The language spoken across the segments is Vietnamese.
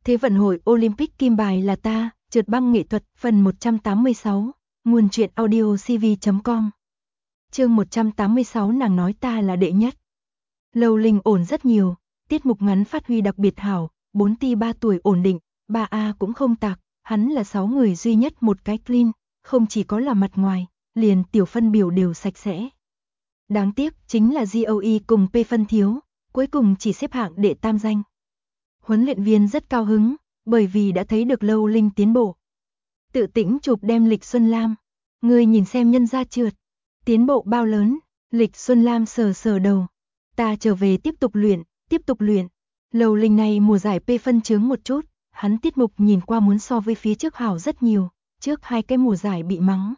Thế vận hội Olympic kim bài là ta, trượt băng nghệ thuật, phần 186, nguồn truyện audio cv.com. Chương 186 nàng nói ta là đệ nhất. Lâu Linh ổn rất nhiều, tiết mục ngắn phát huy đặc biệt hảo, 4 ti 3 tuổi ổn định, 3A cũng không tạc, hắn là 6 người duy nhất một cái clean, không chỉ có là mặt ngoài, liền tiểu phân biểu đều sạch sẽ. Đáng tiếc chính là GOE cùng P phân thiếu, cuối cùng chỉ xếp hạng đệ tam danh. Huấn luyện viên rất cao hứng, bởi vì đã thấy được Lâu Linh tiến bộ. Tự tĩnh chụp đem Lịch Xuân Lam, ngươi nhìn xem nhân gia trượt, tiến bộ bao lớn. Lịch Xuân Lam sờ sờ đầu, ta trở về tiếp tục luyện. Lâu Linh này mùa giải P phân chướng một chút, hắn tiết mục nhìn qua muốn so với phía trước hảo rất nhiều, trước 2 cái mùa giải bị mắng.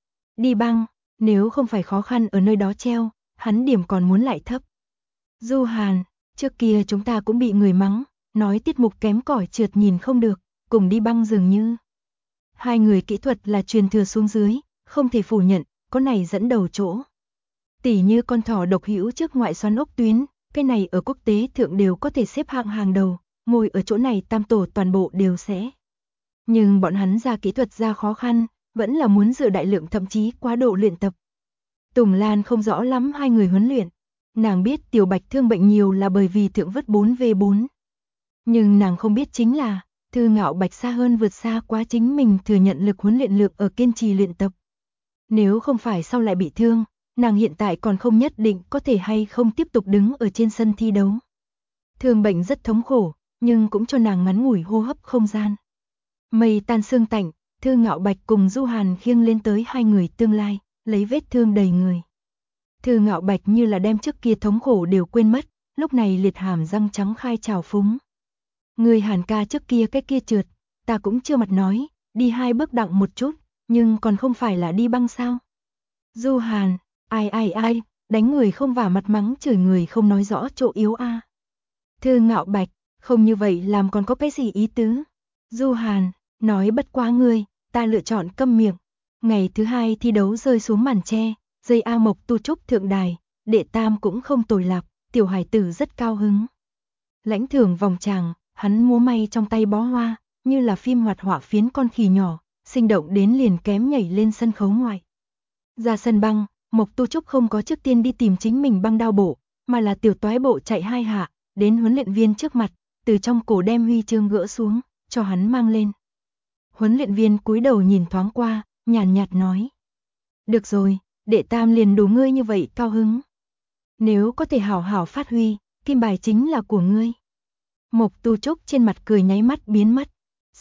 Đi băng, nếu không phải khó khăn ở nơi đó treo, hắn điểm còn muốn lại thấp. Du Hàn, trước kia chúng ta cũng bị người mắng, nói tiết mục kém cỏi trượt nhìn không được, cùng đi băng dường như. 2 người kỹ thuật là truyền thừa xuống dưới, không thể phủ nhận, có này dẫn đầu chỗ. Tỉ như con thỏ độc hữu trước ngoại xoắn ốc tuyến, cái này ở quốc tế thượng đều có thể xếp hạng hàng đầu, ngồi ở chỗ này tam tổ toàn bộ đều sẽ. Nhưng bọn hắn ra kỹ thuật ra khó khăn, vẫn là muốn dựa đại lượng thậm chí quá độ luyện tập. Tùng Lan không rõ lắm 2 người huấn luyện, nàng biết Tiểu Bạch thương bệnh nhiều là bởi vì thượng vất 4v4. Nhưng nàng không biết chính là, Thư Ngạo Bạch xa hơn vượt xa quá chính mình thừa nhận lực huấn luyện lượng ở kiên trì luyện tập. Nếu không phải sau lại bị thương, nàng hiện tại còn không nhất định có thể hay không tiếp tục đứng ở trên sân thi đấu. Thương bệnh rất thống khổ, nhưng cũng cho nàng ngắn ngủi hô hấp không gian. Mây tan sương tạnh, Thư Ngạo Bạch cùng Du Hàn khiêng lên tới 2 người tương lai, lấy vết thương đầy người. Thư Ngạo Bạch như là đem trước kia thống khổ đều quên mất, lúc này liệt hàm răng trắng khai trào phúng. Người Hàn ca trước kia cái kia trượt, ta cũng chưa mặt nói, đi 2 bước đặng một chút, nhưng còn không phải là đi băng sao. Du Hàn, ai, đánh người không vả mặt mắng chửi người không nói rõ chỗ yếu a. Thư Ngạo Bạch, không như vậy làm còn có cái gì ý tứ. Du Hàn, nói bất quá ngươi, ta lựa chọn câm miệng. Ngày thứ 2 thi đấu rơi xuống màn che, dây A Mộc tu trúc thượng đài, đệ tam cũng không tồi lạc, tiểu hải tử rất cao hứng. Lãnh thưởng vòng tràng, hắn múa may trong tay bó hoa, như là phim hoạt họa phiến con khỉ nhỏ, sinh động đến liền kém nhảy lên sân khấu ngoài. Ra sân băng, Mộc Tu Trúc không có trước tiên đi tìm chính mình băng đao bộ, mà là tiểu toái bộ chạy 2 hạ, đến huấn luyện viên trước mặt, từ trong cổ đem huy chương gỡ xuống, cho hắn mang lên. Huấn luyện viên cúi đầu nhìn thoáng qua, nhàn nhạt nói. Được rồi, đệ tam liền đủ ngươi như vậy cao hứng. Nếu có thể hảo hảo phát huy, kim bài chính là của ngươi. Mộc Tu Trúc trên mặt cười nháy mắt biến mất.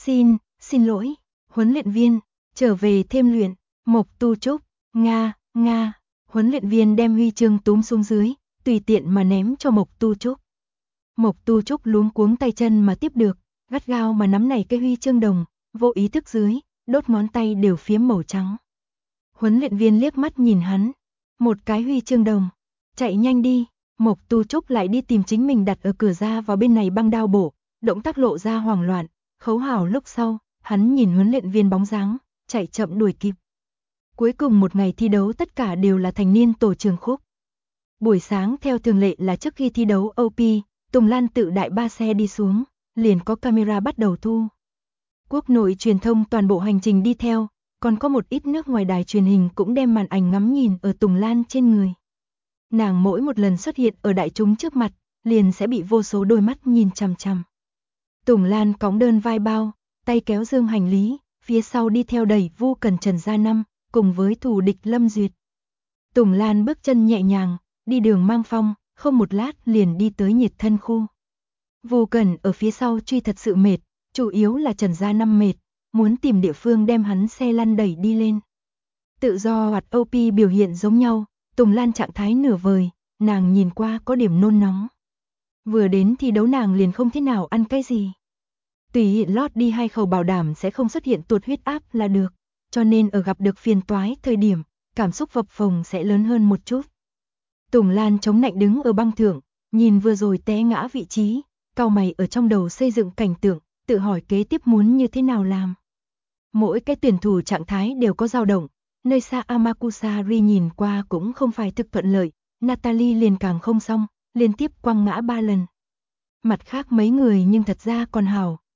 Xin lỗi, huấn luyện viên, trở về thêm luyện. Mộc Tu Trúc, Nga, huấn luyện viên đem huy chương túm xuống dưới, tùy tiện mà ném cho Mộc Tu Trúc. Mộc Tu Trúc luống cuống tay chân mà tiếp được, gắt gao mà nắm nảy cái huy chương đồng, vô ý thức dưới, đốt ngón tay đều phiếm màu trắng. Huấn luyện viên liếc mắt nhìn hắn, một cái huy chương đồng, chạy nhanh đi. Mộc Tu Trúc lại đi tìm chính mình đặt ở cửa ra vào bên này băng đao bổ, động tác lộ ra hoảng loạn, khấu hảo lúc sau, hắn nhìn huấn luyện viên bóng dáng, chạy chậm đuổi kịp. Cuối cùng một ngày thi đấu tất cả đều là thành niên tổ trường khúc. Buổi sáng theo thường lệ là trước khi thi đấu OP, Tùng Lan tự đại 3 xe đi xuống, liền có camera bắt đầu thu. Quốc nội truyền thông toàn bộ hành trình đi theo, còn có một ít nước ngoài đài truyền hình cũng đem màn ảnh ngắm nhìn ở Tùng Lan trên người. Nàng mỗi một lần xuất hiện ở đại chúng trước mặt, liền sẽ bị vô số đôi mắt nhìn chằm chằm. Tùng Lan cõng đơn vai bao, tay kéo dương hành lý, phía sau đi theo đẩy Vu Cần Trần Gia Năm, cùng với thù địch Lâm Duyệt. Tùng Lan bước chân nhẹ nhàng, đi đường mang phong, không một lát liền đi tới nhiệt thân khu. Vu Cần ở phía sau truy thật sự mệt, chủ yếu là Trần Gia Năm mệt, muốn tìm địa phương đem hắn xe lăn đẩy đi lên. Tự do hoặc OP biểu hiện giống nhau, Tùng Lan trạng thái nửa vời, nàng nhìn qua có điểm nôn nóng. Vừa đến thi đấu nàng liền không thế nào ăn cái gì. Tùy hiện lót đi 2 khẩu bảo đảm sẽ không xuất hiện tụt huyết áp là được, cho nên ở gặp được phiền toái thời điểm, cảm xúc phập phồng sẽ lớn hơn một chút. Tùng Lan chống nạnh đứng ở băng thượng, nhìn vừa rồi té ngã vị trí, cau mày ở trong đầu xây dựng cảnh tượng, tự hỏi kế tiếp muốn như thế nào làm. Mỗi cái tuyển thủ trạng thái đều có dao động, nơi xa Amakusari nhìn qua cũng không phải thực thuận lợi, Natalie liền càng không xong, liên tiếp quăng ngã 3 lần. Mặt khác mấy người nhưng thật ra còn hảo,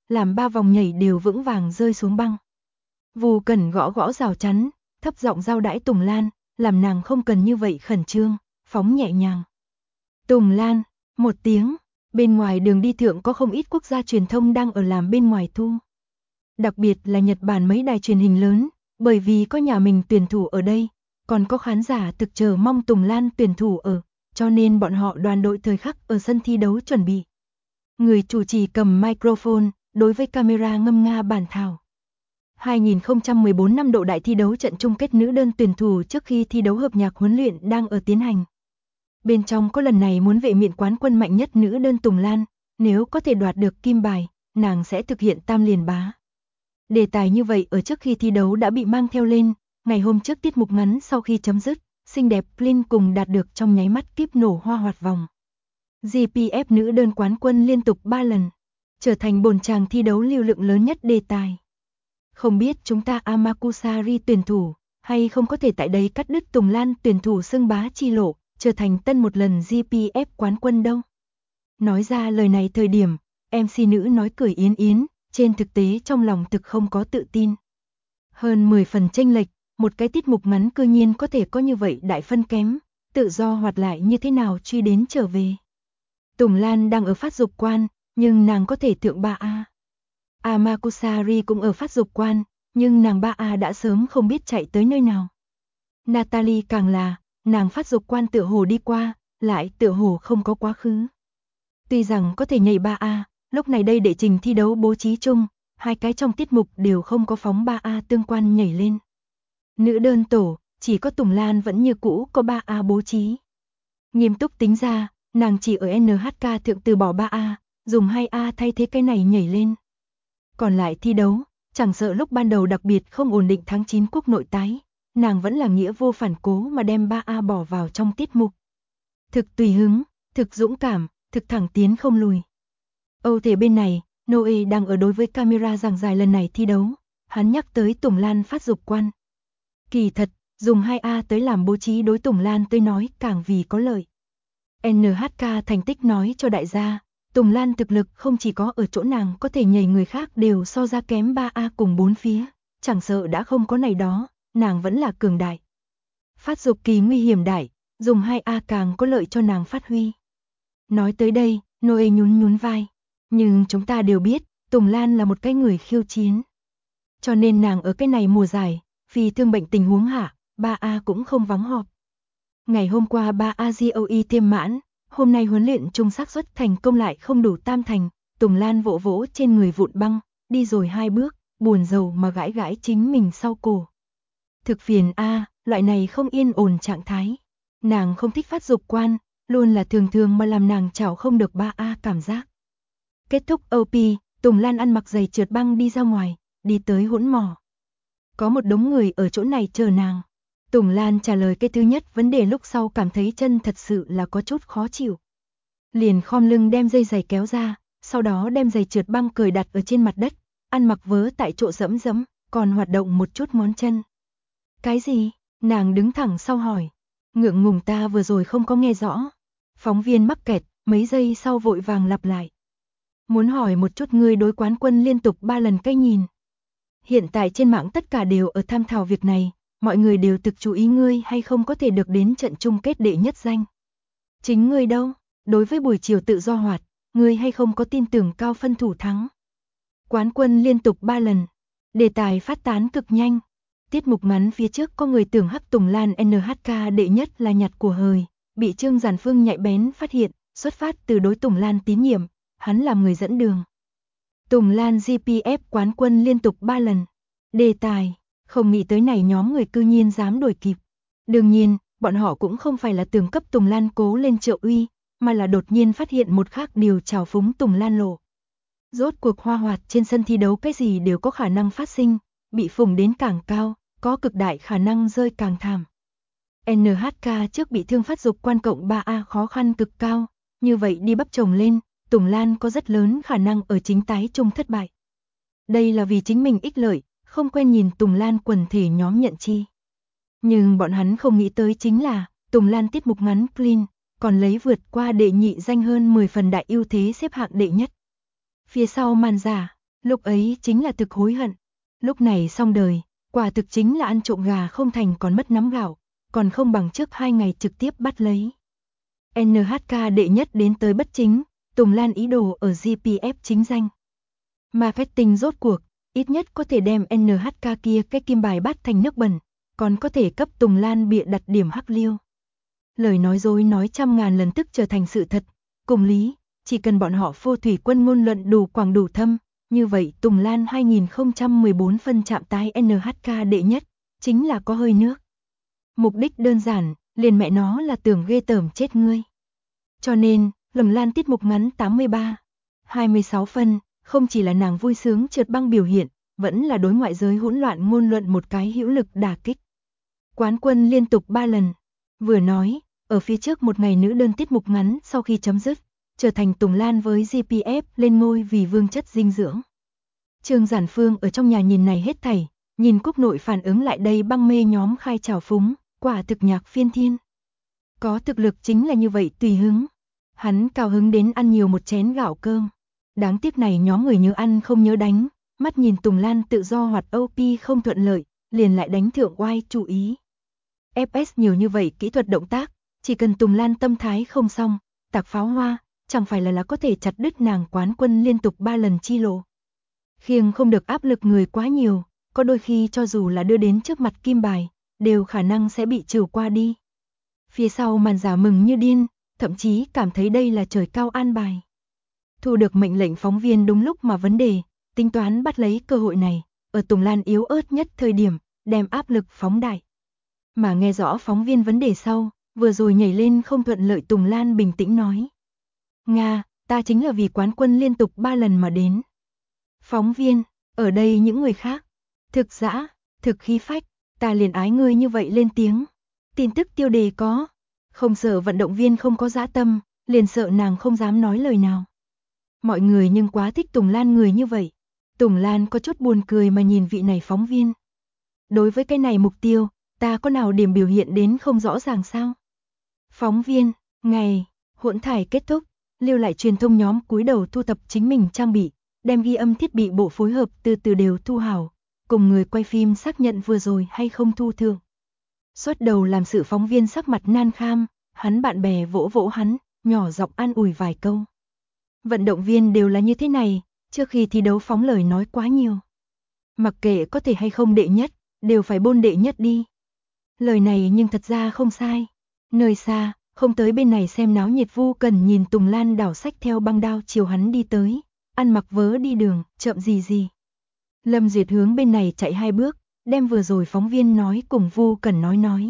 làm 3 vòng nhảy đều vững vàng rơi xuống băng. Vu Cẩn gõ gõ rào chắn, thấp giọng giao đãi Tùng Lan, làm nàng không cần như vậy khẩn trương, phóng nhẹ nhàng. Tùng Lan, một tiếng, bên ngoài đường đi thượng có không ít quốc gia truyền thông đang ở làm bên ngoài thu. Đặc biệt là Nhật Bản mấy đài truyền hình lớn, bởi vì có nhà mình tuyển thủ ở đây, còn có khán giả thực chờ mong Tùng Lan tuyển thủ ở, cho nên bọn họ đoàn đội thời khắc ở sân thi đấu chuẩn bị. Người chủ trì cầm microphone, đối với camera ngâm nga bản thảo. 2014 năm độ đại thi đấu trận chung kết nữ đơn tuyển thủ trước khi thi đấu hợp nhạc huấn luyện đang ở tiến hành. Bên trong có lần này muốn vệ miện quán quân mạnh nhất nữ đơn Tùng Lan, nếu có thể đoạt được kim bài, nàng sẽ thực hiện tam liền bá. Đề tài như vậy ở trước khi thi đấu đã bị mang theo lên, ngày hôm trước tiết mục ngắn sau khi chấm dứt, xinh đẹp Plin cùng đạt được trong nháy mắt kíp nổ hoa hoạt vòng. GPF nữ đơn quán quân liên tục 3 lần, trở thành bồn chàng thi đấu lưu lượng lớn nhất đề tài. Không biết chúng ta Amakusari tuyển thủ, hay không có thể tại đây cắt đứt Tùng Lan tuyển thủ xưng bá chi lộ, trở thành tân một lần GPF quán quân đâu. Nói ra lời này thời điểm, MC nữ nói cười yến yến, trên thực tế trong lòng thực không có tự tin. Hơn 10 phần chênh lệch, một cái tiết mục ngắn cư nhiên có thể có như vậy đại phân kém, tự do hoạt lại như thế nào truy đến trở về. Tùng Lan đang ở phát dục quan, nhưng nàng có thể thượng 3A. Amakusari cũng ở phát dục quan, nhưng nàng 3A đã sớm không biết chạy tới nơi nào. Natalie càng là, nàng phát dục quan tựa hồ đi qua, lại tựa hồ không có quá khứ. Tuy rằng có thể nhảy 3A, lúc này đây đệ trình thi đấu bố trí chung, hai cái trong tiết mục đều không có phóng 3A tương quan nhảy lên. Nữ đơn tổ, chỉ có Tùng Lan vẫn như cũ có 3A bố trí. Nghiêm túc tính ra, nàng chỉ ở NHK thượng từ bỏ 3A, dùng 2A thay thế cái này nhảy lên. Còn lại thi đấu, chẳng sợ lúc ban đầu đặc biệt không ổn định tháng 9 quốc nội tái, nàng vẫn là nghĩa vô phản cố mà đem 3A bỏ vào trong tiết mục. Thực tùy hứng, thực dũng cảm, thực thẳng tiến không lùi. Âu thể bên này, Noe đang ở đối với camera giảng giải lần này thi đấu, hắn nhắc tới Tùng Lan phát dục quan. Kỳ thật, dùng 2A tới làm bố trí đối Tùng Lan tới nói càng vì có lợi. NHK thành tích nói cho đại gia, Tùng Lan thực lực không chỉ có ở chỗ nàng có thể nhảy người khác đều so ra kém 3A cùng 4 phía, chẳng sợ đã không có này đó, nàng vẫn là cường đại. Phát dục kỳ nguy hiểm đại, dùng 2A càng có lợi cho nàng phát huy. Nói tới đây, Noe nhún nhún vai, nhưng chúng ta đều biết, Tùng Lan là một cái người khiêu chiến. Cho nên nàng ở cái này mùa giải, vì thương bệnh tình huống hạ, 3A cũng không vắng họp. Ngày hôm qua 3A GOE tiêm mãn, hôm nay huấn luyện chung xác suất thành công lại không đủ tam thành, Tùng Lan vỗ vỗ trên người vụn băng, đi rồi 2 bước, buồn rầu mà gãi gãi chính mình sau cổ. Thực phiền A, loại này không yên ổn trạng thái. Nàng không thích phát dục quan, luôn là thường thường mà làm nàng chảo không được 3A cảm giác. Kết thúc OP, Tùng Lan ăn mặc giày trượt băng đi ra ngoài, đi tới hỗn mỏ. Có một đống người ở chỗ này chờ nàng. Tùng Lan trả lời cái thứ nhất vấn đề lúc sau cảm thấy chân thật sự là có chút khó chịu. Liền khom lưng đem dây giày kéo ra, sau đó đem giày trượt băng cởi đặt ở trên mặt đất, ăn mặc vớ tại chỗ dẫm dẫm, còn hoạt động một chút ngón chân. Cái gì? Nàng đứng thẳng sau hỏi. Ngượng ngùng ta vừa rồi không có nghe rõ. Phóng viên mắc kẹt, mấy giây sau vội vàng lặp lại. Muốn hỏi một chút ngươi đối quán quân liên tục 3 lần cái nhìn. Hiện tại trên mạng tất cả đều ở tham thảo việc này, mọi người đều thực chú ý ngươi hay không có thể được đến trận chung kết đệ nhất danh. Chính ngươi đâu, đối với buổi chiều tự do hoạt, ngươi hay không có tin tưởng cao phân thủ thắng. Quán quân liên tục 3 lần, đề tài phát tán cực nhanh. Tiết mục ngắn phía trước có người tưởng hắc Tùng Lan NHK đệ nhất là nhặt của hời, bị Trương Giản Phương nhạy bén phát hiện, xuất phát từ đối Tùng Lan tín nhiệm, hắn làm người dẫn đường. Tùng Lan GPF quán quân liên tục 3 lần. Đề tài, không nghĩ tới này nhóm người cư nhiên dám đuổi kịp. Đương nhiên, bọn họ cũng không phải là tưởng cấp Tùng Lan cố lên trợ uy, mà là đột nhiên phát hiện một khác điều trào phúng Tùng Lan lộ. Rốt cuộc hoa hoạt trên sân thi đấu cái gì đều có khả năng phát sinh, bị phủng đến càng cao, có cực đại khả năng rơi càng thảm. NHK trước bị thương phát dục quan cộng 3A khó khăn cực cao, như vậy đi bắp chồng lên, Tùng Lan có rất lớn khả năng ở chính tái chung thất bại. Đây là vì chính mình ích lợi, không quen nhìn Tùng Lan quần thể nhóm nhận chi. Nhưng bọn hắn không nghĩ tới chính là, Tùng Lan tiết mục ngắn clean, còn lấy vượt qua đệ nhị danh hơn 10 phần đại ưu thế xếp hạng đệ nhất. Phía sau màn giả, Lúc ấy chính là thực hối hận. Lúc này xong đời, quả thực chính là ăn trộm gà không thành còn mất nắm gạo, còn không bằng trước 2 ngày trực tiếp bắt lấy. NHK đệ nhất đến tới bất chính, Tùng Lan ý đồ ở GPF chính danh. Marketing rốt cuộc, ít nhất có thể đem NHK kia cái kim bài bắt thành nước bẩn, còn có thể cấp Tùng Lan bịa đặt điểm hắc liêu. Lời nói dối nói trăm ngàn lần tức trở thành sự thật, cùng lý, chỉ cần bọn họ phô thủy quân ngôn luận đủ quảng đủ thâm, như vậy Tùng Lan 2014 phân chạm tái NHK đệ nhất, chính là có hơi nước. Mục đích đơn giản, liền mẹ nó là tưởng ghê tởm chết ngươi. Cho nên, Lầm Lan tiết mục ngắn 26 phân, không chỉ là nàng vui sướng trượt băng biểu hiện, vẫn là đối ngoại giới hỗn loạn ngôn luận một cái hữu lực đả kích. Quán quân liên tục 3 lần, vừa nói, ở phía trước một ngày nữ đơn tiết mục ngắn sau khi chấm dứt, trở thành Tùng Lan với GPF lên ngôi vì vương chất dinh dưỡng. Trương Giản Phương ở trong nhà nhìn này hết thảy, nhìn Cúc Nội phản ứng lại đây băng mê nhóm khai trào phúng, quả thực nhạc phiên thiên. Có thực lực chính là như vậy tùy hứng. Hắn cao hứng đến ăn nhiều một chén gạo cơm. Đáng tiếc này nhóm người nhớ ăn không nhớ đánh, mắt nhìn Tùng Lan tự do hoạt OP không thuận lợi, liền lại đánh thượng oai chú ý. FS nhiều như vậy kỹ thuật động tác, chỉ cần Tùng Lan tâm thái không xong, tạc pháo hoa, chẳng phải là có thể chặt đứt nàng quán quân liên tục 3 lần chi lộ. Khiêng không được áp lực người quá nhiều, có đôi khi cho dù là đưa đến trước mặt kim bài, đều khả năng sẽ bị trừ qua đi. Phía sau màn giả mừng như điên, thậm chí cảm thấy đây là trời cao an bài. Thu được mệnh lệnh phóng viên đúng lúc mà vấn đề, tính toán bắt lấy cơ hội này, ở Tùng Lan yếu ớt nhất thời điểm, đem áp lực phóng đại. Mà nghe rõ phóng viên vấn đề sau, vừa rồi nhảy lên không thuận lợi Tùng Lan bình tĩnh nói. Nga, ta chính là vì quán quân liên tục 3 lần mà đến. Phóng viên, ở đây những người khác, thực dã, thực khí phách, ta liền ái ngươi như vậy lên tiếng. Tin tức tiêu đề có, không sợ vận động viên không có dã tâm, liền sợ nàng không dám nói lời nào. Mọi người nhưng quá thích Tùng Lan người như vậy. Tùng Lan có chút buồn cười mà nhìn vị này phóng viên. Đối với cái này mục tiêu, ta có nào điểm biểu hiện đến không rõ ràng sao? Phóng viên, ngày, hỗn thải kết thúc, lưu lại truyền thông nhóm cúi đầu thu thập chính mình trang bị, đem ghi âm thiết bị bộ phối hợp từ từ đều thu hảo, cùng người quay phim xác nhận vừa rồi hay không thu thưởng. Xuất đầu làm sự phóng viên sắc mặt nan kham, hắn bạn bè vỗ vỗ hắn, nhỏ giọng an ủi vài câu. Vận động viên đều là như thế này, trước khi thi đấu phóng lời nói quá nhiều. Mặc kệ có thể hay không đệ nhất, đều phải bôn đệ nhất đi. Lời này nhưng thật ra không sai. Nơi xa, không tới bên này xem náo nhiệt Vu Cần nhìn Tùng Lan đảo sách theo băng đao chiều hắn đi tới, ăn mặc vớ đi đường, chậm gì. Lâm Duyệt hướng bên này chạy 2 bước, đem vừa rồi phóng viên nói cùng Vu Cần nói.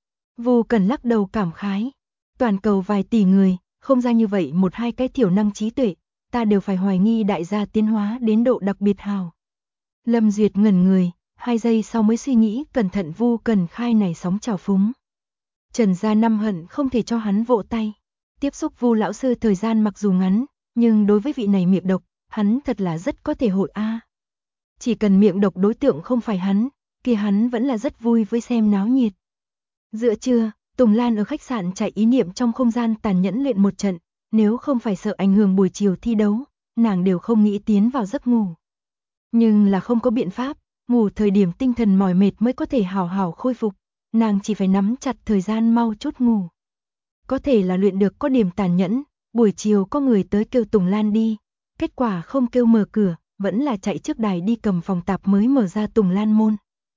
Vu Cần lắc đầu cảm khái. Toàn cầu vài tỷ người, không ra như vậy 1-2 cái thiểu năng trí tuệ, ta đều phải hoài nghi đại gia tiến hóa đến độ đặc biệt hào. Lâm Duyệt ngẩn người, 2 giây sau mới suy nghĩ cẩn thận Vu Cần khai này sóng trào phúng. Trần Gia Năm hận không thể cho hắn vỗ tay. Tiếp xúc Vu lão sư thời gian mặc dù ngắn, nhưng đối với vị này miệng độc, hắn thật là rất có thể hội a. Chỉ cần miệng độc đối tượng không phải hắn, kia hắn vẫn là rất vui với xem náo nhiệt. Giữa trưa, Tùng Lan ở khách sạn chạy ý niệm trong không gian tàn nhẫn luyện một trận, nếu không phải sợ ảnh hưởng buổi chiều thi đấu, nàng đều không nghĩ tiến vào giấc ngủ. Nhưng là không có biện pháp, ngủ thời điểm tinh thần mỏi mệt mới có thể hào hào khôi phục, nàng chỉ phải nắm chặt thời gian mau chút ngủ. Có thể là luyện được có điểm tàn nhẫn, buổi chiều có người tới kêu Tùng Lan đi, kết quả không kêu mở cửa, vẫn là chạy trước đài đi cầm phòng tạp mới mở ra Tùng Lan môn.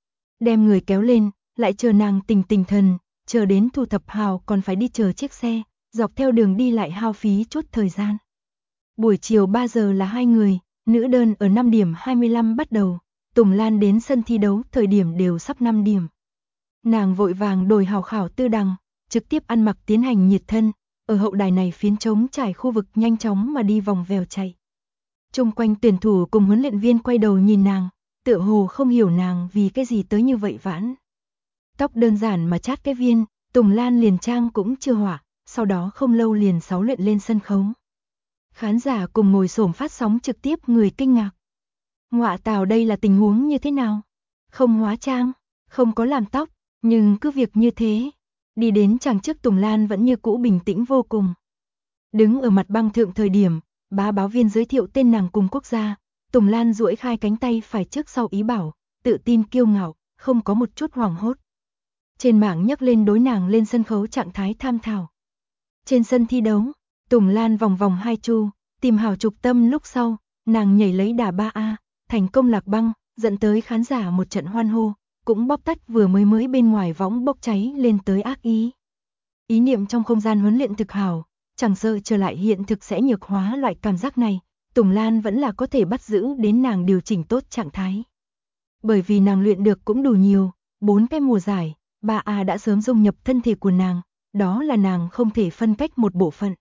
Đem người kéo lên, lại chờ nàng tỉnh thần, chờ đến thu thập hào còn phải đi chờ chiếc xe, dọc theo đường đi lại hao phí chút thời gian. Buổi chiều 3 giờ là 2 người, nữ đơn ở 5 điểm 25 bắt đầu, Tùng Lan đến sân thi đấu thời điểm đều sắp 5 điểm. Nàng vội vàng đổi hào khảo tư đằng, trực tiếp ăn mặc tiến hành nhiệt thân, ở hậu đài này phiến trống trải khu vực nhanh chóng mà đi vòng vèo chạy. Chung quanh tuyển thủ cùng huấn luyện viên quay đầu nhìn nàng, tựa hồ không hiểu nàng vì cái gì tới như vậy vãn. Tóc đơn giản mà chát cái viên, Tùng Lan liền trang cũng chưa hỏa, sau đó không lâu liền 6 luyện lên sân khấu. Khán giả cùng ngồi xổm phát sóng trực tiếp người kinh ngạc. Ngọa tào đây là tình huống như thế nào? Không hóa trang, không có làm tóc, nhưng cứ việc như thế. Đi đến chàng trước Tùng Lan vẫn như cũ bình tĩnh vô cùng. Đứng ở mặt băng thượng thời điểm, bá báo viên giới thiệu tên nàng cùng quốc gia, Tùng Lan duỗi khai cánh tay phải trước sau ý bảo, tự tin kiêu ngạo, không có một chút hoảng hốt. Trên mạng nhắc lên đối nàng lên sân khấu trạng thái tham thảo. Trên sân thi đấu, Tùng Lan vòng vòng hai chu, tìm hảo trục tâm lúc sau, nàng nhảy lấy đà 3A, thành công lạc băng, dẫn tới khán giả một trận hoan hô, cũng bóp tắt vừa mới bên ngoài võng bốc cháy lên tới ác ý. Ý niệm trong không gian huấn luyện thực hảo, chẳng sợ trở lại hiện thực sẽ nhược hóa loại cảm giác này, Tùng Lan vẫn là có thể bắt giữ đến nàng điều chỉnh tốt trạng thái. Bởi vì nàng luyện được cũng đủ nhiều, 4 cái mùa giải, 3A đã sớm dung nhập thân thể của nàng, đó là nàng không thể phân cách một bộ phận.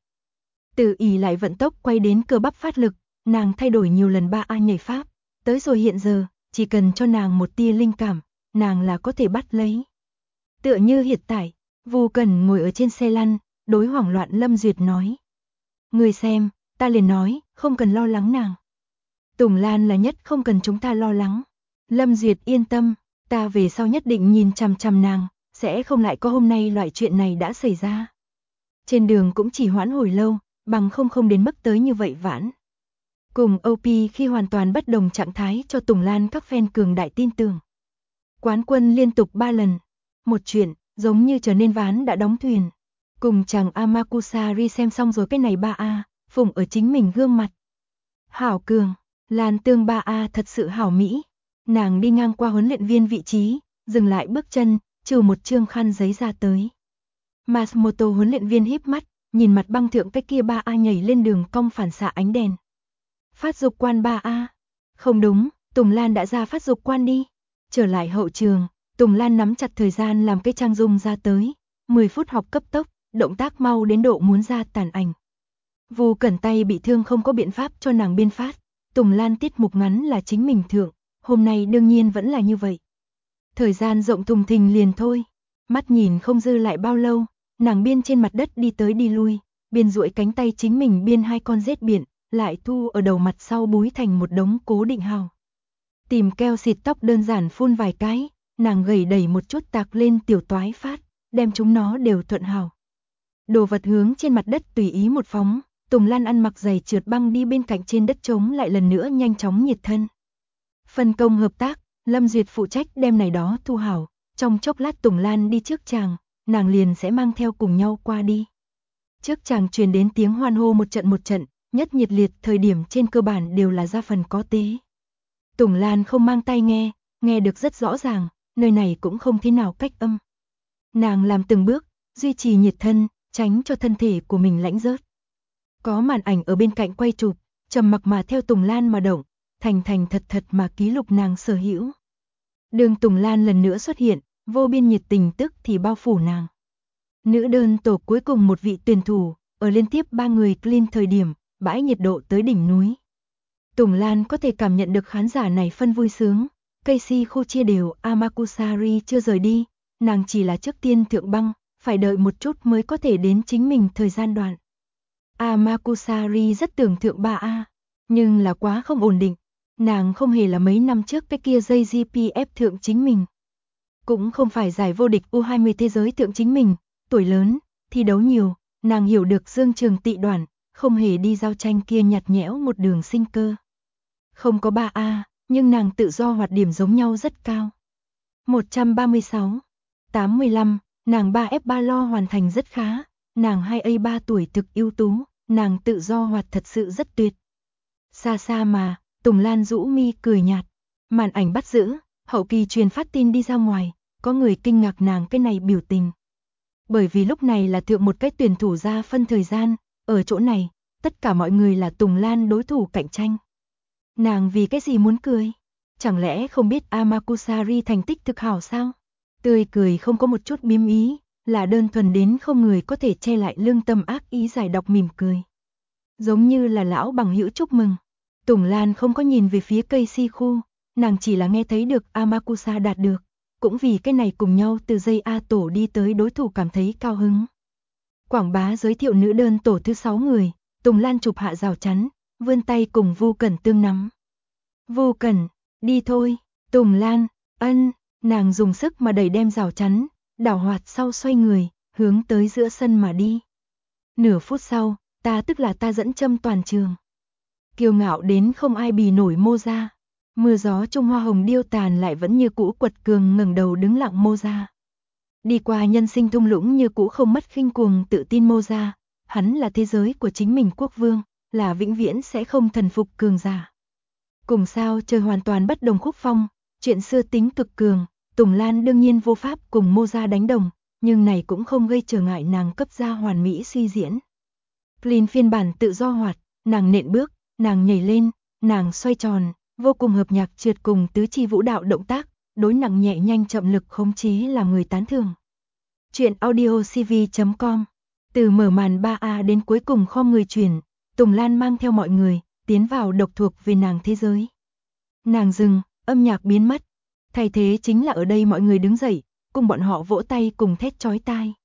Từ ỷ lại vận tốc quay đến cơ bắp phát lực, nàng thay đổi nhiều lần 3A nhảy pháp, tới rồi hiện giờ, chỉ cần cho nàng một tia linh cảm, nàng là có thể bắt lấy. Tựa như hiện tại, Vu Cẩn ngồi ở trên xe lăn, đối hoảng loạn Lâm Duyệt nói. Người xem, ta liền nói, không cần lo lắng nàng. Tùng Lan là nhất không cần chúng ta lo lắng. Lâm Duyệt yên tâm, ta về sau nhất định nhìn chằm chằm nàng, sẽ không lại có hôm nay loại chuyện này đã xảy ra. Trên đường cũng chỉ hoãn hồi lâu, bằng không đến mức tới như vậy vãn. Cùng OP khi hoàn toàn bất đồng trạng thái cho Tùng Lan các fan cường đại tin tưởng. Quán quân liên tục 3 lần. Một chuyện, giống như trở nên ván đã đóng thuyền. Cùng chàng Amakusari xem xong rồi cái này 3A, phụng ở chính mình gương mặt. Hảo cường, Lan Tương 3A thật sự hảo mỹ. Nàng đi ngang qua huấn luyện viên vị trí, dừng lại bước chân, trừ một trương khăn giấy ra tới. Matsumoto huấn luyện viên híp mắt, nhìn mặt băng thượng cái kia 3A nhảy lên đường cong phản xạ ánh đèn. Phát dục quan 3A. Không đúng, Tùng Lan đã ra phát dục quan đi. Trở lại hậu trường, Tùng Lan nắm chặt thời gian làm cái trang dung ra tới. 10 phút học cấp tốc, động tác mau đến độ muốn ra tàn ảnh. Vu Cẩn tay bị thương không có biện pháp cho nàng biên phát. Tùng Lan tiết mục ngắn là chính mình thượng, hôm nay đương nhiên vẫn là như vậy. Thời gian rộng thùng thình liền thôi. Mắt nhìn không dư lại bao lâu, nàng biên trên mặt đất đi tới đi lui, biên duỗi cánh tay chính mình biên 2 con rết biển, lại thu ở đầu mặt sau búi thành một đống cố định hào. Tìm keo xịt tóc đơn giản phun vài cái, nàng gầy đẩy một chút tạc lên tiểu toái phát, đem chúng nó đều thuận hào. Đồ vật hướng trên mặt đất tùy ý một phóng, Tùng Lan ăn mặc giày trượt băng đi bên cạnh trên đất trống lại lần nữa nhanh chóng nhiệt thân. Phân công hợp tác, Lâm Duyệt phụ trách đem này đó thu hảo, trong chốc lát Tùng Lan đi trước chàng, nàng liền sẽ mang theo cùng nhau qua đi. Trước chàng truyền đến tiếng hoan hô một trận, nhất nhiệt liệt thời điểm trên cơ bản đều là ra phần có tế. Tùng Lan không mang tai nghe được rất rõ ràng, nơi này cũng không thế nào cách âm. Nàng làm từng bước, duy trì nhiệt thân, tránh cho thân thể của mình lãnh rớt. Có màn ảnh ở bên cạnh quay chụp, trầm mặc mà theo Tùng Lan mà động, thành thật mà ký lục nàng sở hữu. Đường Tùng Lan lần nữa xuất hiện, vô biên nhiệt tình tức thì bao phủ nàng. Nữ đơn tổ cuối cùng một vị tuyển thủ, ở liên tiếp 3 người clean thời điểm, bãi nhiệt độ tới đỉnh núi. Tùng Lan có thể cảm nhận được khán giả này phân vui sướng. Casey khu chia đều, Amakusari chưa rời đi, nàng chỉ là trước tiên thượng băng, phải đợi một chút mới có thể đến chính mình thời gian đoạn. Amakusari rất tưởng thượng 3A, nhưng là quá không ổn định. Nàng không hề là mấy năm trước cái kia dây GPF thượng chính mình. Cũng không phải giải vô địch U20 thế giới thượng chính mình, tuổi lớn, thi đấu nhiều, nàng hiểu được dương trường tị đoạn, không hề đi giao tranh kia nhạt nhẽo một đường sinh cơ. Không có 3A, nhưng nàng tự do hoạt điểm giống nhau rất cao. 136, 85, nàng 3F3 lo hoàn thành rất khá, nàng 2A 3 tuổi thực ưu tú, nàng tự do hoạt thật sự rất tuyệt. Xa xa mà, Tùng Lan rũ mi cười nhạt, màn ảnh bắt giữ, hậu kỳ truyền phát tin đi ra ngoài, có người kinh ngạc nàng cái này biểu tình. Bởi vì lúc này là thượng một cái tuyển thủ ra phân thời gian, ở chỗ này, tất cả mọi người là Tùng Lan đối thủ cạnh tranh. Nàng vì cái gì muốn cười? Chẳng lẽ không biết Amakusari thành tích thực hảo sao? Tươi cười không có một chút biếm ý, là đơn thuần đến không người có thể che lại lương tâm ác ý giải độc mỉm cười. Giống như là lão bằng hữu chúc mừng. Tùng Lan không có nhìn về phía Casey khu, nàng chỉ là nghe thấy được Amakusa đạt được, cũng vì cái này cùng nhau từ dây A tổ đi tới đối thủ cảm thấy cao hứng. Quảng bá giới thiệu nữ đơn tổ thứ 6 người, Tùng Lan chụp hạ rào chắn, vươn tay cùng Vu Cẩn tương nắm. Vu Cẩn, đi thôi, Tùng Lan, ân, nàng dùng sức mà đẩy đem rào chắn, đảo hoạt sau xoay người, hướng tới giữa sân mà đi. Nửa phút sau, ta tức là ta dẫn châm toàn trường. kiêu ngạo đến không ai bì nổi Moza. Mưa gió Trung Hoa hồng điêu tàn lại vẫn như cũ quật cường ngẩng đầu đứng lặng Moza. Đi qua nhân sinh thung lũng như cũ không mất khinh cuồng tự tin Moza, hắn là thế giới của chính mình quốc vương, là vĩnh viễn sẽ không thần phục cường giả. Cùng sao trời hoàn toàn bất đồng khúc phong, chuyện xưa tính cực cường, Tùng Lan đương nhiên vô pháp cùng Moza đánh đồng, nhưng này cũng không gây trở ngại nàng cấp ra hoàn mỹ suy diễn. Clean phiên bản tự do hoạt, nàng nện bước, nàng nhảy lên, nàng xoay tròn, vô cùng hợp nhạc trượt cùng tứ chi vũ đạo động tác, đối nặng nhẹ nhanh chậm lực khống chế làm người tán thưởng. Chuyện audio cv.com. Từ mở màn 3A đến cuối cùng khom người chuyển, Tùng Lan mang theo mọi người, tiến vào độc thuộc về nàng thế giới. Nàng dừng, âm nhạc biến mất. Thay thế chính là ở đây mọi người đứng dậy, cùng bọn họ vỗ tay cùng thét chói tai.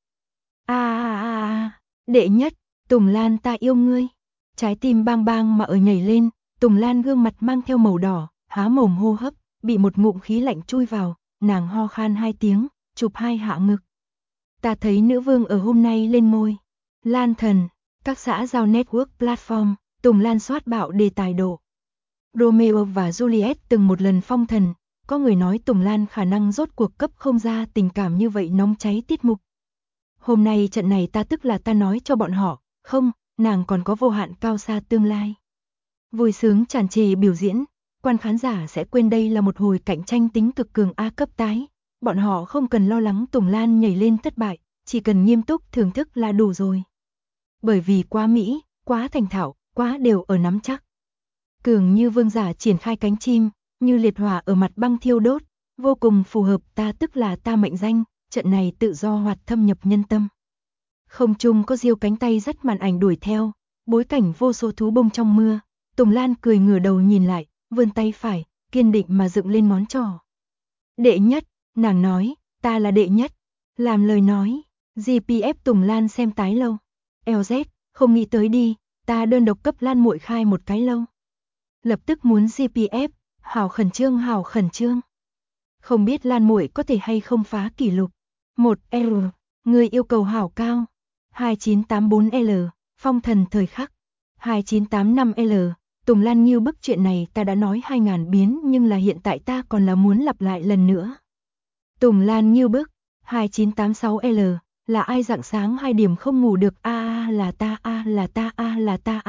Đệ nhất, Tùng Lan ta yêu ngươi. Trái tim bang bang mà ở nhảy lên, Tùng Lan gương mặt mang theo màu đỏ, há mồm hô hấp, bị một ngụm khí lạnh chui vào, nàng ho khan 2 tiếng, chụp 2 hạ ngực. Ta thấy nữ vương ở hôm nay lên môi. Lan thần, các xã giao network platform, Tùng Lan soát bạo đề tài độ. Romeo và Juliet từng một lần phong thần, có người nói Tùng Lan khả năng rốt cuộc cấp không ra tình cảm như vậy nóng cháy tiết mục. Hôm nay trận này ta tức là ta nói cho bọn họ, không, nàng còn có vô hạn cao xa tương lai. Vui sướng tràn trề biểu diễn, quan khán giả sẽ quên đây là một hồi cạnh tranh tính cực cường A cấp tái. Bọn họ không cần lo lắng Tùng Lan nhảy lên thất bại, chỉ cần nghiêm túc thưởng thức là đủ rồi. Bởi vì quá mỹ, quá thành thạo, quá đều ở nắm chắc. Cường như vương giả triển khai cánh chim, như liệt hỏa ở mặt băng thiêu đốt, vô cùng phù hợp ta tức là ta mệnh danh, trận này tự do hoạt thâm nhập nhân tâm. Không trung có diêu cánh tay dắt màn ảnh đuổi theo, bối cảnh vô số thú bông trong mưa, Tùng Lan cười ngửa đầu nhìn lại, vươn tay phải, kiên định mà dựng lên ngón trỏ. Đệ nhất, nàng nói, ta là đệ nhất, làm lời nói, GPF Tùng Lan xem tái lâu. LZ, không nghĩ tới đi, ta đơn độc cấp Lan muội khai một cái lâu. Lập tức muốn GPF, hảo khẩn trương hảo khẩn trương. Không biết Lan muội có thể hay không phá kỷ lục. 1L, người yêu cầu hảo cao. 2984L, phong thần thời khắc. 2985L, Tùng Lan nghiêu bức chuyện này ta đã nói 2000 biến nhưng là hiện tại ta còn là muốn lặp lại lần nữa. Tùng Lan nghiêu bức. 2986L, là ai rạng sáng 2 điểm không ngủ được là ta là ta là ta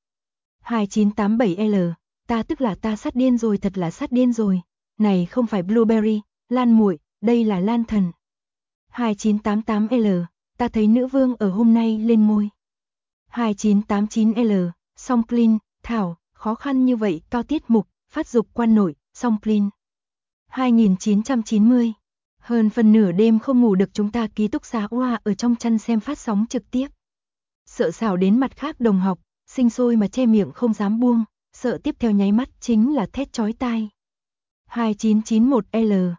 2987L, ta tức là ta sát điên rồi thật là sát điên rồi. Này không phải Blueberry, Lan muội, đây là Lan thần. 2988L, ta thấy nữ vương ở hôm nay lên ngôi. 2989L, song clean, thảo, khó khăn như vậy cao tiết mục, phát dục quan nội, song clean. 2990, hơn phần nửa đêm không ngủ được chúng ta ký túc xá oa ở trong chăn xem phát sóng trực tiếp. Sợ xảo đến mặt khác đồng học, sinh sôi mà che miệng không dám buông, sợ tiếp theo nháy mắt chính là thét chói tai. 2991L,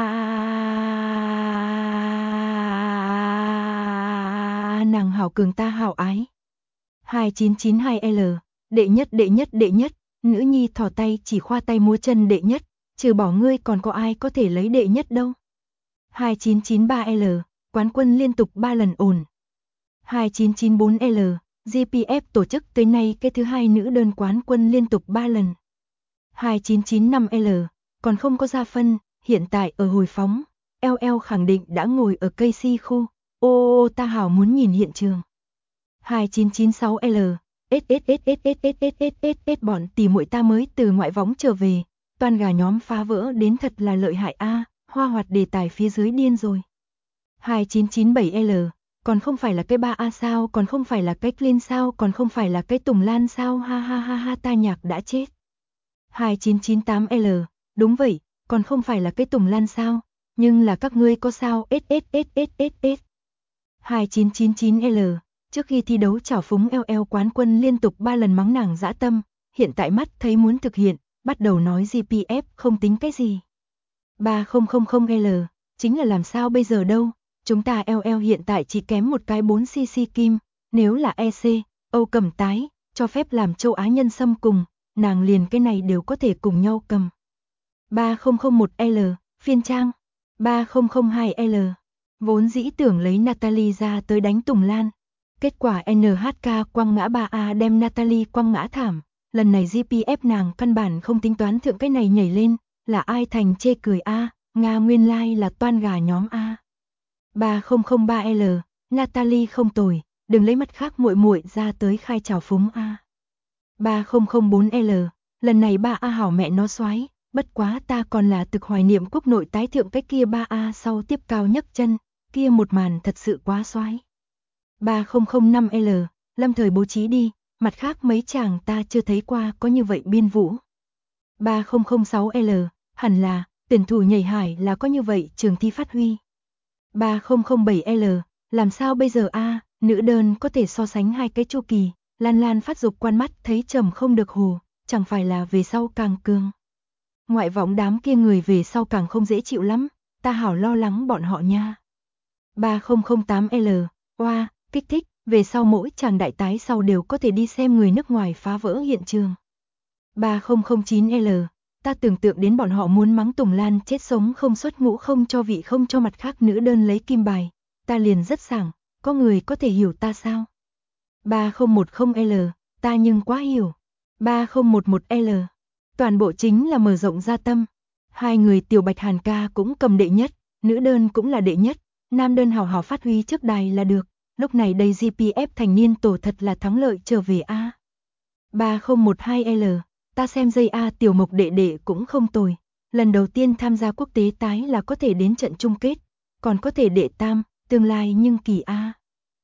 nàng hảo cường ta hảo ái. 2992L, đệ nhất, nữ nhi thò tay chỉ khoa tay múa chân đệ nhất, trừ bỏ ngươi còn có ai có thể lấy đệ nhất đâu. 2993L, quán quân liên tục 3 lần ổn. 2994L, GPF tổ chức tới nay cái thứ 2 nữ đơn quán quân liên tục 3 lần. 2995L, còn không có ra phân, hiện tại ở hồi phóng, LL khẳng định đã ngồi ở cây si khu, ta hảo muốn nhìn hiện trường. 2996L, bọn tỉ muội ta mới từ ngoại võng trở về, toàn gà nhóm phá vỡ đến thật là lợi hại hoa hoạt đề tài phía dưới điên rồi. 2997L, còn không phải là cái 3A sao, còn không phải là cái clean sao, còn không phải là cái Tùng Lan sao, ha ta nhạc đã chết. 2998L, đúng vậy, còn không phải là cái Tùng Lan sao, nhưng là các ngươi có sao, 2999L, trước khi thi đấu trào phúng LL quán quân liên tục 3 lần mắng nàng dã tâm, hiện tại mắt thấy muốn thực hiện, bắt đầu nói GPF không tính cái gì. 3000L, chính là làm sao bây giờ đâu, chúng ta LL hiện tại chỉ kém một cái 4cc kim, nếu là EC, Âu cầm tái, cho phép làm châu Á nhân xâm cùng, nàng liền cái này đều có thể cùng nhau cầm. 3001L, phiên trang. 3002L, vốn dĩ tưởng lấy Natalie ra tới đánh Tùng Lan. Kết quả NHK quăng ngã 3A đem Natalie quăng ngã thảm, lần này GPF nàng căn bản không tính toán thượng cái này nhảy lên, là ai thành chê cười a, Nga nguyên lai like là toan gà nhóm a. 3003L, Natalie không tồi, đừng lấy mắt khác muội muội ra tới khai trào phúng a. 3004L, lần này 3A hảo mẹ nó xoái, bất quá ta còn là thực hoài niệm quốc nội tái thượng cái kia 3A sau tiếp cao nhấc chân, kia một màn thật sự quá xoái. 3005L, lâm thời bố trí đi, mặt khác mấy chàng ta chưa thấy qua có như vậy biên vũ. 3006L, hẳn là, tuyển thủ nhảy hải là có như vậy trường thi phát huy. 3007L, làm sao bây giờ a, nữ đơn có thể so sánh hai cái chu kỳ, Lan Lan phát dục quan mắt thấy trầm không được hồ, chẳng phải là về sau càng cường. Ngoại võng đám kia người về sau càng không dễ chịu lắm, ta hảo lo lắng bọn họ nha. 3008L, oa, kích thích, về sau mỗi chàng đại tái sau đều có thể đi xem người nước ngoài phá vỡ hiện trường. 3009L, ta tưởng tượng đến bọn họ muốn mắng Tùng Lan chết sống không xuất ngũ không cho vị không cho mặt khác nữ đơn lấy kim bài, ta liền rất sảng, có người có thể hiểu ta sao? 3010L, ta nhưng quá hiểu. 3011L, toàn bộ chính là mở rộng gia tâm. Hai người Tiểu Bạch Hàn ca cũng cầm đệ nhất, nữ đơn cũng là đệ nhất, nam đơn hào hào phát huy trước đài là được. Lúc này đây GPF thành niên tổ thật là thắng lợi trở về a. 3012L, ta xem dây A Tiểu Mộc đệ đệ cũng không tồi. Lần đầu tiên tham gia quốc tế tái là có thể đến trận chung kết, còn có thể đệ tam, tương lai nhưng kỳ A.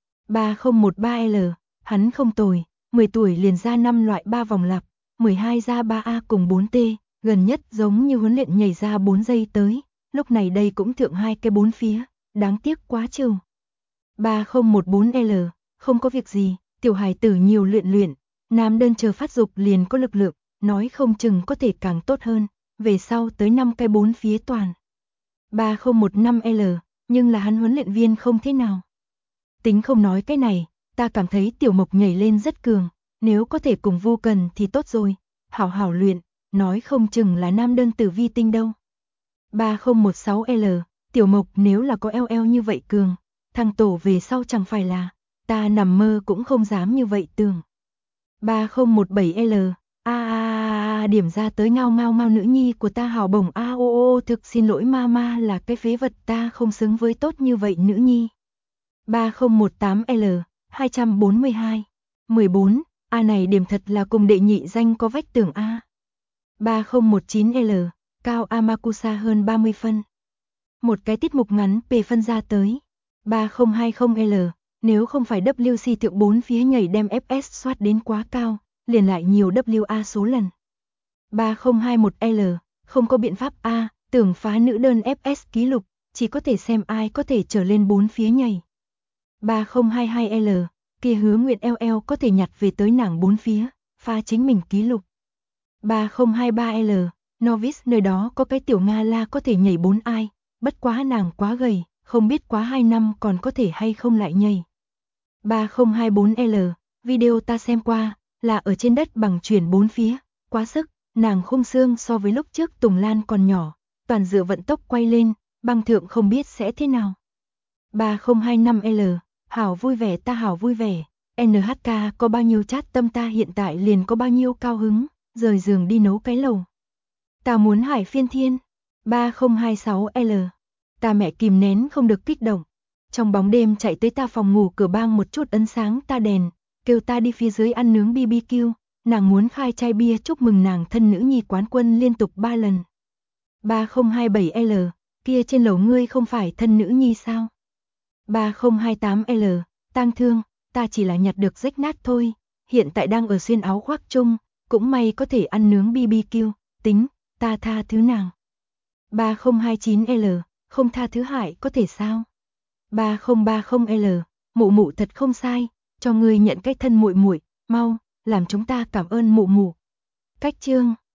3013L, hắn không tồi, 10 tuổi liền ra 5 loại 3 vòng lặp, 12 ra 3A cùng 4T, gần nhất giống như huấn luyện nhảy ra 4 giây tới, lúc này đây cũng thượng hai cái 4 phía, đáng tiếc quá trừ. 3014L, không có việc gì, tiểu hài tử nhiều luyện, nam đơn chờ phát dục liền có lực lượng, nói không chừng có thể càng tốt hơn, về sau tới 5 cái 4 phía toàn. 3015L, nhưng là hắn huấn luyện viên không thế nào. Tính không nói cái này, ta cảm thấy Tiểu Mộc nhảy lên rất cường, nếu có thể cùng Vu Cần thì tốt rồi, hảo hảo luyện, nói không chừng là nam đơn tử vi tinh đâu. 3016L, Tiểu Mộc nếu là có eo như vậy cường, thằng tổ về sau chẳng phải là, ta nằm mơ cũng không dám như vậy tưởng. 3017L, điểm ra tới ngao mau nữ nhi của ta hào bổng thực xin lỗi mama là cái phế vật ta không xứng với tốt như vậy nữ nhi. 3018L, 242, 14, A này điểm thật là cùng đệ nhị danh có vách tường A. 3019L, cao Amakusa hơn 30 phân. Một cái tiết mục ngắn P phân ra tới. 3020L, nếu không phải WC thượng 4 phía nhảy đem FS soát đến quá cao, liền lại nhiều WA số lần. 3021L, không có biện pháp A, tưởng phá nữ đơn FS ký lục, chỉ có thể xem ai có thể trở lên 4 phía nhảy. 3022L, kia hứa nguyện LL có thể nhặt về tới nàng 4 phía, phá chính mình ký lục. 3023L, Novice nơi đó có cái tiểu Nga La có thể nhảy 4 ai, bất quá nàng quá gầy, không biết quá 2 năm còn có thể hay không lại nhảy. 3024L, video ta xem qua, là ở trên đất bằng chuyển 4 phía, quá sức, nàng khung xương so với lúc trước Tùng Lan còn nhỏ, toàn dựa vận tốc quay lên, băng thượng không biết sẽ thế nào. 3025L, hảo vui vẻ ta hảo vui vẻ, NHK có bao nhiêu chát tâm ta hiện tại liền có bao nhiêu cao hứng, rời giường đi nấu cái lẩu. Ta muốn hải phiên thiên. 3026L, ta mẹ kìm nén không được kích động. Trong bóng đêm chạy tới ta phòng ngủ cửa bang một chút ấn sáng ta đèn, kêu ta đi phía dưới ăn nướng BBQ, nàng muốn khai chai bia chúc mừng nàng thân nữ nhi quán quân liên tục 3 lần. 3027L, kia trên lầu ngươi không phải thân nữ nhi sao? 3028L, tang thương, ta chỉ là nhặt được rách nát thôi, hiện tại đang ở xuyên áo khoác chung, cũng may có thể ăn nướng BBQ, tính, ta tha thứ nàng. 3029L, không tha thứ hại có thể sao? 3030L, mụ mụ thật không sai, cho ngươi nhận cái thân muội muội, mau, làm chúng ta cảm ơn mụ mụ. Cách chương